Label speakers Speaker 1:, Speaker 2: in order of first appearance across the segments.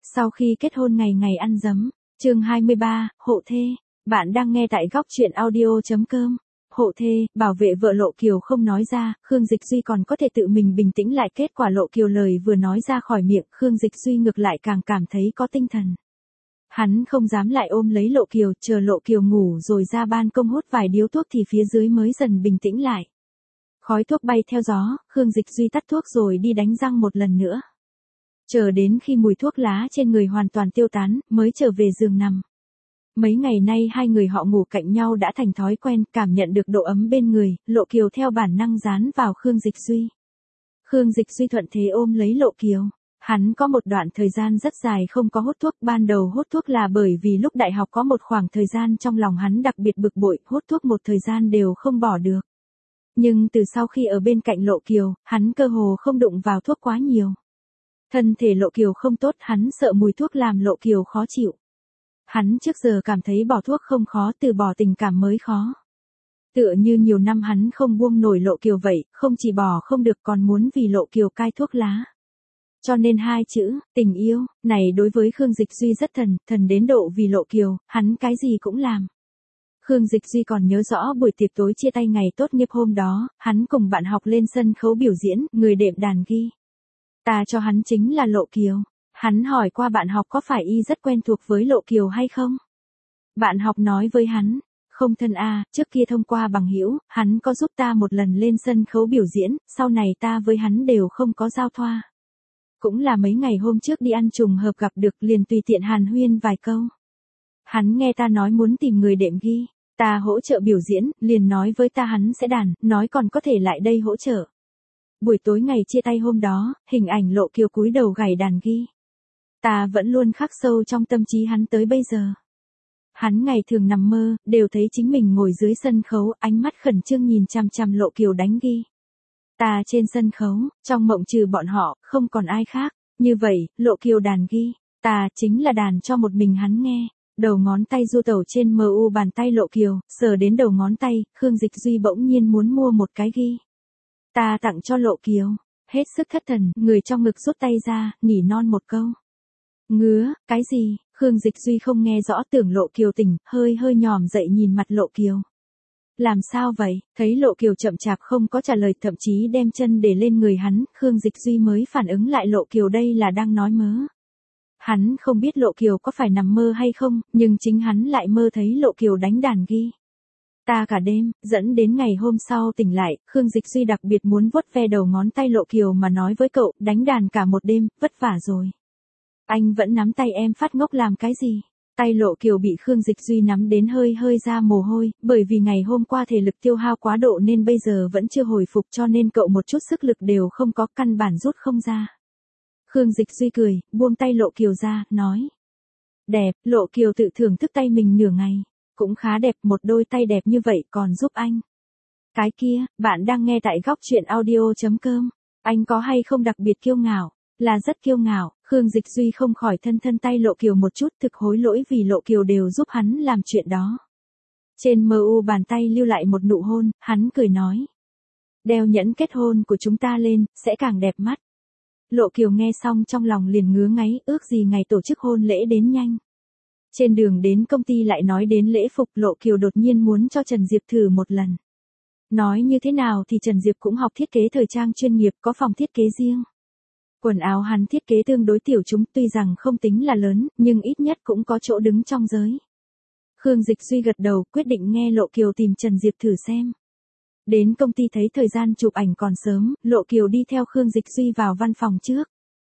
Speaker 1: Sau khi kết hôn ngày ngày ăn dấm, chương 23, hộ thê. Bạn đang nghe tại góc chuyện audio.com. Hộ thê, bảo vệ vợ Lộ Kiều không nói ra, Khương Dịch Duy còn có thể tự mình bình tĩnh lại, kết quả Lộ Kiều lời vừa nói ra khỏi miệng, Khương Dịch Duy ngược lại càng cảm thấy có tinh thần. Hắn không dám lại ôm lấy Lộ Kiều, chờ Lộ Kiều ngủ rồi ra ban công hút vài điếu thuốc thì phía dưới mới dần bình tĩnh lại. Khói thuốc bay theo gió, Khương Dịch Duy tắt thuốc rồi đi đánh răng một lần nữa. Chờ đến khi mùi thuốc lá trên người hoàn toàn tiêu tán, mới trở về giường nằm. Mấy ngày nay hai người họ ngủ cạnh nhau đã thành thói quen, cảm nhận được độ ấm bên người, Lộ Kiều theo bản năng dán vào Khương Dịch Duy. Khương Dịch Duy thuận thế ôm lấy Lộ Kiều. Hắn có một đoạn thời gian rất dài không có hút thuốc, ban đầu hút thuốc là bởi vì lúc đại học có một khoảng thời gian trong lòng hắn đặc biệt bực bội, hút thuốc một thời gian đều không bỏ được. Nhưng từ sau khi ở bên cạnh Lộ Kiều, hắn cơ hồ không đụng vào thuốc quá nhiều. Thân thể Lộ Kiều không tốt, hắn sợ mùi thuốc làm Lộ Kiều khó chịu. Hắn trước giờ cảm thấy bỏ thuốc không khó, từ bỏ tình cảm mới khó. Tựa như nhiều năm hắn không buông nổi Lộ Kiều vậy, không chỉ bỏ không được còn muốn vì Lộ Kiều cai thuốc lá. Cho nên hai chữ, tình yêu, này đối với Khương Dịch Duy rất thần đến độ vì Lộ Kiều, hắn cái gì cũng làm. Khương Dịch Duy còn nhớ rõ buổi tiệc tối chia tay ngày tốt nghiệp hôm đó, hắn cùng bạn học lên sân khấu biểu diễn, người đệm đàn ghi. Ta cho hắn chính là Lộ Kiều. Hắn hỏi qua bạn học có phải y rất quen thuộc với Lộ Kiều hay không? Bạn học nói với hắn, không thân a, trước kia thông qua bằng hữu, hắn có giúp ta một lần lên sân khấu biểu diễn, sau này ta với hắn đều không có giao thoa. Cũng là mấy ngày hôm trước đi ăn trùng hợp gặp được, liền tùy tiện hàn huyên vài câu. Hắn nghe ta nói muốn tìm người đệm ghi, ta hỗ trợ biểu diễn, liền nói với ta hắn sẽ đàn, nói còn có thể lại đây hỗ trợ. Buổi tối ngày chia tay hôm đó, hình ảnh Lộ Kiều cúi đầu gảy đàn ghi. Ta vẫn luôn khắc sâu trong tâm trí hắn tới bây giờ. Hắn ngày thường nằm mơ, đều thấy chính mình ngồi dưới sân khấu, ánh mắt khẩn trương nhìn chằm chằm Lộ Kiều đánh ghi. Ta trên sân khấu, trong mộng trừ bọn họ, không còn ai khác. Như vậy, Lộ Kiều đàn ghi, ta chính là đàn cho một mình hắn nghe. Đầu ngón tay du tẩu trên mu bàn tay Lộ Kiều, sờ đến đầu ngón tay, Khương Dịch Duy bỗng nhiên muốn mua một cái ghi. Ta tặng cho Lộ Kiều, hết sức thất thần, người trong ngực rút tay ra, nỉ non một câu. Ngứa, cái gì? Khương Dịch Duy không nghe rõ, tưởng Lộ Kiều tỉnh, hơi nhòm dậy nhìn mặt Lộ Kiều. Làm sao vậy? Thấy Lộ Kiều chậm chạp không có trả lời, thậm chí đem chân để lên người hắn, Khương Dịch Duy mới phản ứng lại Lộ Kiều đây là đang nói mớ. Hắn không biết Lộ Kiều có phải nằm mơ hay không, nhưng chính hắn lại mơ thấy Lộ Kiều đánh đàn ghi. Ta cả đêm, dẫn đến ngày hôm sau tỉnh lại, Khương Dịch Duy đặc biệt muốn vuốt ve đầu ngón tay Lộ Kiều mà nói với cậu, đánh đàn cả một đêm, vất vả rồi. Anh vẫn nắm tay em phát ngốc làm cái gì? Tay Lộ Kiều bị Khương Dịch Duy nắm đến hơi ra mồ hôi, bởi vì ngày hôm qua thể lực tiêu hao quá độ nên bây giờ vẫn chưa hồi phục, cho nên cậu một chút sức lực đều không có, căn bản rút không ra. Khương Dịch Duy cười, buông tay Lộ Kiều ra, nói. Đẹp, Lộ Kiều tự thưởng thức tay mình nửa ngày. Cũng khá đẹp, một đôi tay đẹp như vậy còn giúp anh. Cái kia, bạn đang nghe tại góc chuyện audio.com. Anh có hay không đặc biệt kiêu ngạo? Là rất kiêu ngạo. Khương Dịch Duy không khỏi thân tay Lộ Kiều một chút, thực hối lỗi vì Lộ Kiều đều giúp hắn làm chuyện đó. Trên mu bàn tay lưu lại một nụ hôn, hắn cười nói. Đeo nhẫn kết hôn của chúng ta lên, sẽ càng đẹp mắt. Lộ Kiều nghe xong trong lòng liền ngứa ngáy, ước gì ngày tổ chức hôn lễ đến nhanh. Trên đường đến công ty lại nói đến lễ phục, Lộ Kiều đột nhiên muốn cho Trần Diệp thử một lần. Nói như thế nào thì Trần Diệp cũng học thiết kế thời trang chuyên nghiệp, có phòng thiết kế riêng. Quần áo hắn thiết kế tương đối tiểu chúng, tuy rằng không tính là lớn, nhưng ít nhất cũng có chỗ đứng trong giới. Khương Dịch Duy gật đầu, quyết định nghe Lộ Kiều tìm Trần Diệp thử xem. Đến công ty thấy thời gian chụp ảnh còn sớm, Lộ Kiều đi theo Khương Dịch Duy vào văn phòng trước.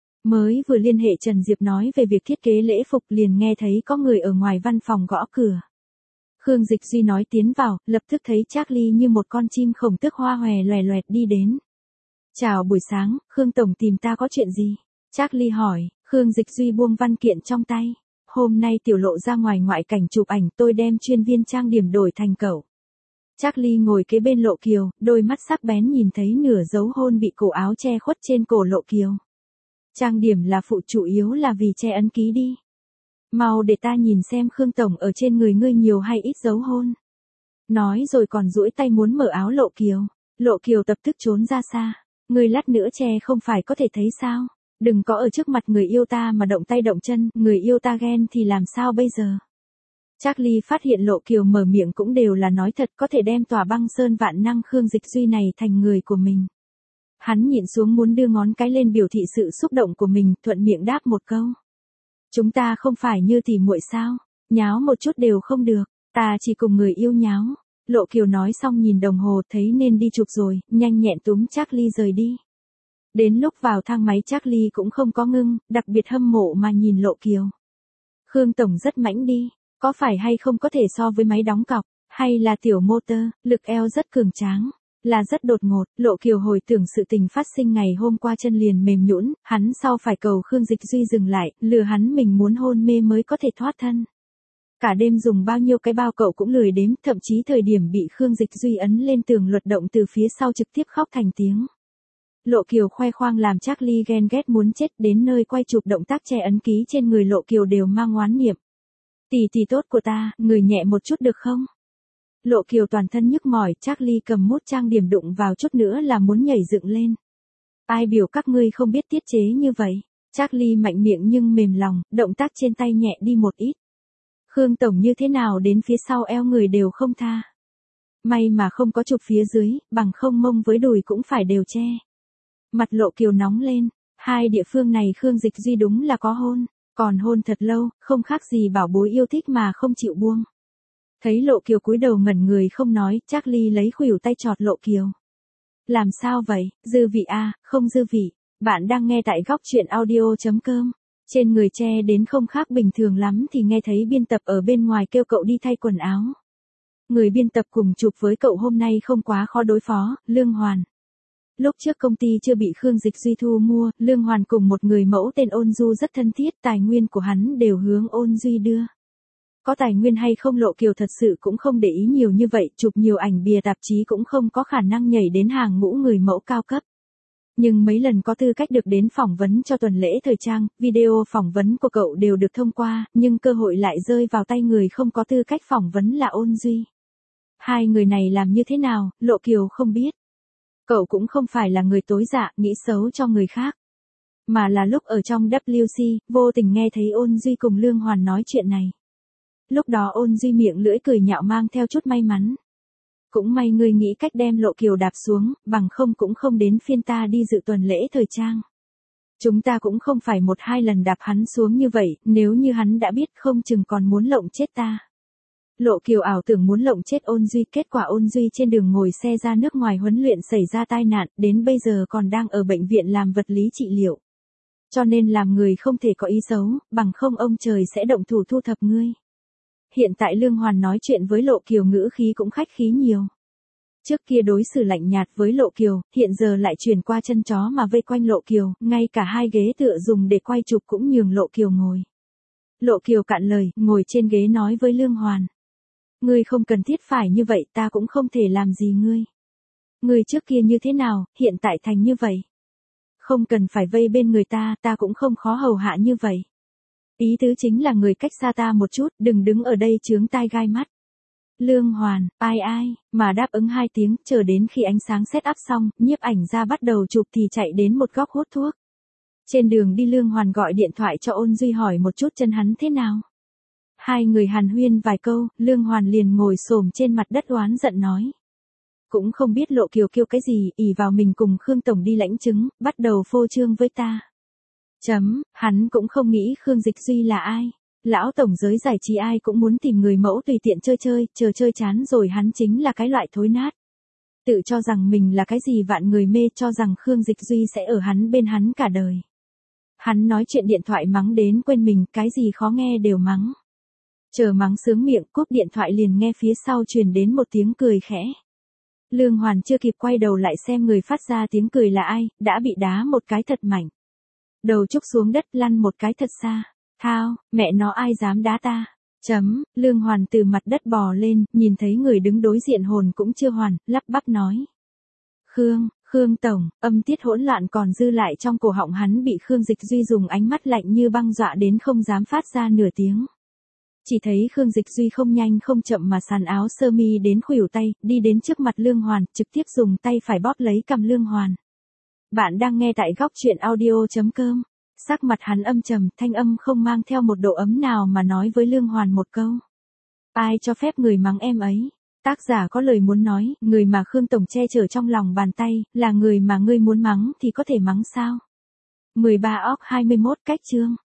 Speaker 1: Mới vừa liên hệ Trần Diệp nói về việc thiết kế lễ phục, liền nghe thấy có người ở ngoài văn phòng gõ cửa. Khương Dịch Duy nói tiến vào, lập tức thấy Charlie như một con chim khổng tước hoa hòe loẹt đi đến. Chào buổi sáng, Khương Tổng tìm ta có chuyện gì? Charlie hỏi. Khương Dịch Duy buông văn kiện trong tay. Hôm nay tiểu Lộ ra ngoài ngoại cảnh chụp ảnh, tôi đem chuyên viên trang điểm đổi thành cậu. Charlie ngồi kế bên Lộ Kiều, đôi mắt sắc bén nhìn thấy nửa dấu hôn bị cổ áo che khuất trên cổ Lộ Kiều. Trang điểm là phụ, chủ yếu là vì che ấn ký đi. Mau để ta nhìn xem Khương Tổng ở trên người ngươi nhiều hay ít dấu hôn. Nói rồi còn duỗi tay muốn mở áo Lộ Kiều. Lộ Kiều tập tức trốn ra xa. Ngươi lát nữa che không phải có thể thấy sao? Đừng có ở trước mặt người yêu ta mà động tay động chân, người yêu ta ghen thì làm sao bây giờ? Charlie phát hiện Lộ Kiều mở miệng cũng đều là nói thật, có thể đem tòa băng sơn vạn năng Khương Dịch Duy này thành người của mình. Hắn nhịn xuống muốn đưa ngón cái lên biểu thị sự xúc động của mình, thuận miệng đáp một câu. Chúng ta không phải như tỉ muội sao? Nháo một chút đều không được, ta chỉ cùng người yêu nháo. Lộ Kiều nói xong nhìn đồng hồ thấy nên đi chụp rồi, nhanh nhẹn túm Charlie rời đi. Đến lúc vào thang máy Charlie cũng không có ngưng, đặc biệt hâm mộ mà nhìn Lộ Kiều. Khương Tổng rất mãnh đi, có phải hay không có thể so với máy đóng cọc, hay là tiểu motor, lực eo rất cường tráng, là rất đột ngột. Lộ Kiều hồi tưởng sự tình phát sinh ngày hôm qua chân liền mềm nhũn, hắn sau phải cầu Khương Dịch Duy dừng lại, lừa hắn mình muốn hôn mê mới có thể thoát thân. Cả đêm dùng bao nhiêu cái bao cậu cũng lười đếm, thậm chí thời điểm bị Khương Dịch Duy ấn lên tường luật động từ phía sau trực tiếp khóc thành tiếng. Lộ Kiều khoe khoang làm Charlie ghen ghét muốn chết, đến nơi quay chụp động tác che ấn ký trên người Lộ Kiều đều mang oán niệm. Tỷ tỷ tốt của ta, người nhẹ một chút được không? Lộ Kiều toàn thân nhức mỏi, Charlie cầm mút trang điểm đụng vào chút nữa là muốn nhảy dựng lên. Ai biểu các ngươi không biết tiết chế như vậy? Charlie mạnh miệng nhưng mềm lòng, động tác trên tay nhẹ đi một ít. Khương Tổng như thế nào đến phía sau eo người đều không tha. May mà không có chụp phía dưới, bằng không mông với đùi cũng phải đều che. Mặt Lộ Kiều nóng lên, hai địa phương này Khương Dịch Duy đúng là có hôn, còn hôn thật lâu, không khác gì bảo bối yêu thích mà không chịu buông. Thấy Lộ Kiều cúi đầu ngẩn người không nói, Charlie lấy khuỷu tay chọt Lộ Kiều. Làm sao vậy, dư vị à, không dư vị, bạn đang nghe tại góc truyện audio.com. Trên người che đến không khác bình thường lắm thì nghe thấy biên tập ở bên ngoài kêu cậu đi thay quần áo. Người biên tập cùng chụp với cậu hôm nay không quá khó đối phó, Lương Hoàn. Lúc trước công ty chưa bị Khương Dịch Duy thu mua, Lương Hoàn cùng một người mẫu tên Ôn Du rất thân thiết, tài nguyên của hắn đều hướng Ôn Duy đưa. Có tài nguyên hay không Lộ Kiều thật sự cũng không để ý nhiều như vậy, chụp nhiều ảnh bìa tạp chí cũng không có khả năng nhảy đến hàng ngũ người mẫu cao cấp. Nhưng mấy lần có tư cách được đến phỏng vấn cho tuần lễ thời trang, video phỏng vấn của cậu đều được thông qua, nhưng cơ hội lại rơi vào tay người không có tư cách phỏng vấn là Ôn Duy. Hai người này làm như thế nào, Lộ Kiều không biết. Cậu cũng không phải là người tối dạ, nghĩ xấu cho người khác. Mà là lúc ở trong WC, vô tình nghe thấy Ôn Duy cùng Lương Hoàn nói chuyện này. Lúc đó Ôn Duy miệng lưỡi cười nhạo mang theo chút may mắn. Cũng may ngươi nghĩ cách đem Lộ Kiều đạp xuống, bằng không cũng không đến phiên ta đi dự tuần lễ thời trang. Chúng ta cũng không phải một hai lần đạp hắn xuống như vậy, nếu như hắn đã biết không chừng còn muốn lộng chết ta. Lộ Kiều ảo tưởng muốn lộng chết Ôn Duy, kết quả Ôn Duy trên đường ngồi xe ra nước ngoài huấn luyện xảy ra tai nạn, đến bây giờ còn đang ở bệnh viện làm vật lý trị liệu. Cho nên làm người không thể có ý xấu, bằng không ông trời sẽ động thủ thu thập ngươi. Hiện tại Lương Hoàn nói chuyện với Lộ Kiều ngữ khí cũng khách khí nhiều. Trước kia đối xử lạnh nhạt với Lộ Kiều, hiện giờ lại chuyển qua chân chó mà vây quanh Lộ Kiều, ngay cả hai ghế tựa dùng để quay chụp cũng nhường Lộ Kiều ngồi. Lộ Kiều cạn lời, ngồi trên ghế nói với Lương Hoàn. Ngươi không cần thiết phải như vậy, ta cũng không thể làm gì ngươi. Ngươi trước kia như thế nào, hiện tại thành như vậy. Không cần phải vây bên người ta, ta cũng không khó hầu hạ như vậy. Ý tứ chính là người cách xa ta một chút, đừng đứng ở đây chướng tai gai mắt. Lương Hoàn, ai, mà đáp ứng 2 tiếng, chờ đến khi ánh sáng set up xong, nhiếp ảnh ra bắt đầu chụp thì chạy đến một góc hút thuốc. Trên đường đi Lương Hoàn gọi điện thoại cho Ôn Duy hỏi một chút chân hắn thế nào. Hai người hàn huyên vài câu, Lương Hoàn liền ngồi xổm trên mặt đất oán giận nói. Cũng không biết Lộ Kiều kêu cái gì, ỷ vào mình cùng Khương Tổng đi lãnh chứng, bắt đầu phô trương với ta. Hắn cũng không nghĩ Khương Dịch Duy là ai. Lão tổng giới giải trí ai cũng muốn tìm người mẫu tùy tiện chơi, chờ chơi chán rồi hắn chính là cái loại thối nát. Tự cho rằng mình là cái gì vạn người mê, cho rằng Khương Dịch Duy sẽ ở bên hắn cả đời. Hắn nói chuyện điện thoại mắng đến quên mình, cái gì khó nghe đều mắng. Chờ mắng sướng miệng, cúp điện thoại liền nghe phía sau truyền đến một tiếng cười khẽ. Lương Hoàn chưa kịp quay đầu lại xem người phát ra tiếng cười là ai, đã bị đá một cái thật mạnh. Đầu trúc xuống đất lăn một cái thật xa. Thao, mẹ nó ai dám đá ta. Lương Hoàn từ mặt đất bò lên, nhìn thấy người đứng đối diện hồn cũng chưa hoàn, lắp bắp nói. Khương Tổng, âm tiết hỗn loạn còn dư lại trong cổ họng hắn bị Khương Dịch Duy dùng ánh mắt lạnh như băng dọa đến không dám phát ra nửa tiếng. Chỉ thấy Khương Dịch Duy không nhanh không chậm mà sàn áo sơ mi đến khuỷu tay, đi đến trước mặt Lương Hoàn, trực tiếp dùng tay phải bóp lấy cằm Lương Hoàn. Bạn đang nghe tại góc truyện audio.com. Sắc mặt hắn âm trầm, thanh âm không mang theo một độ ấm nào mà nói với Lương Hoàn một câu. Ai cho phép người mắng em ấy? Tác giả có lời muốn nói, người mà Khương Tổng che chở trong lòng bàn tay, là người mà ngươi muốn mắng thì có thể mắng sao? 13 Oc 21 cách chương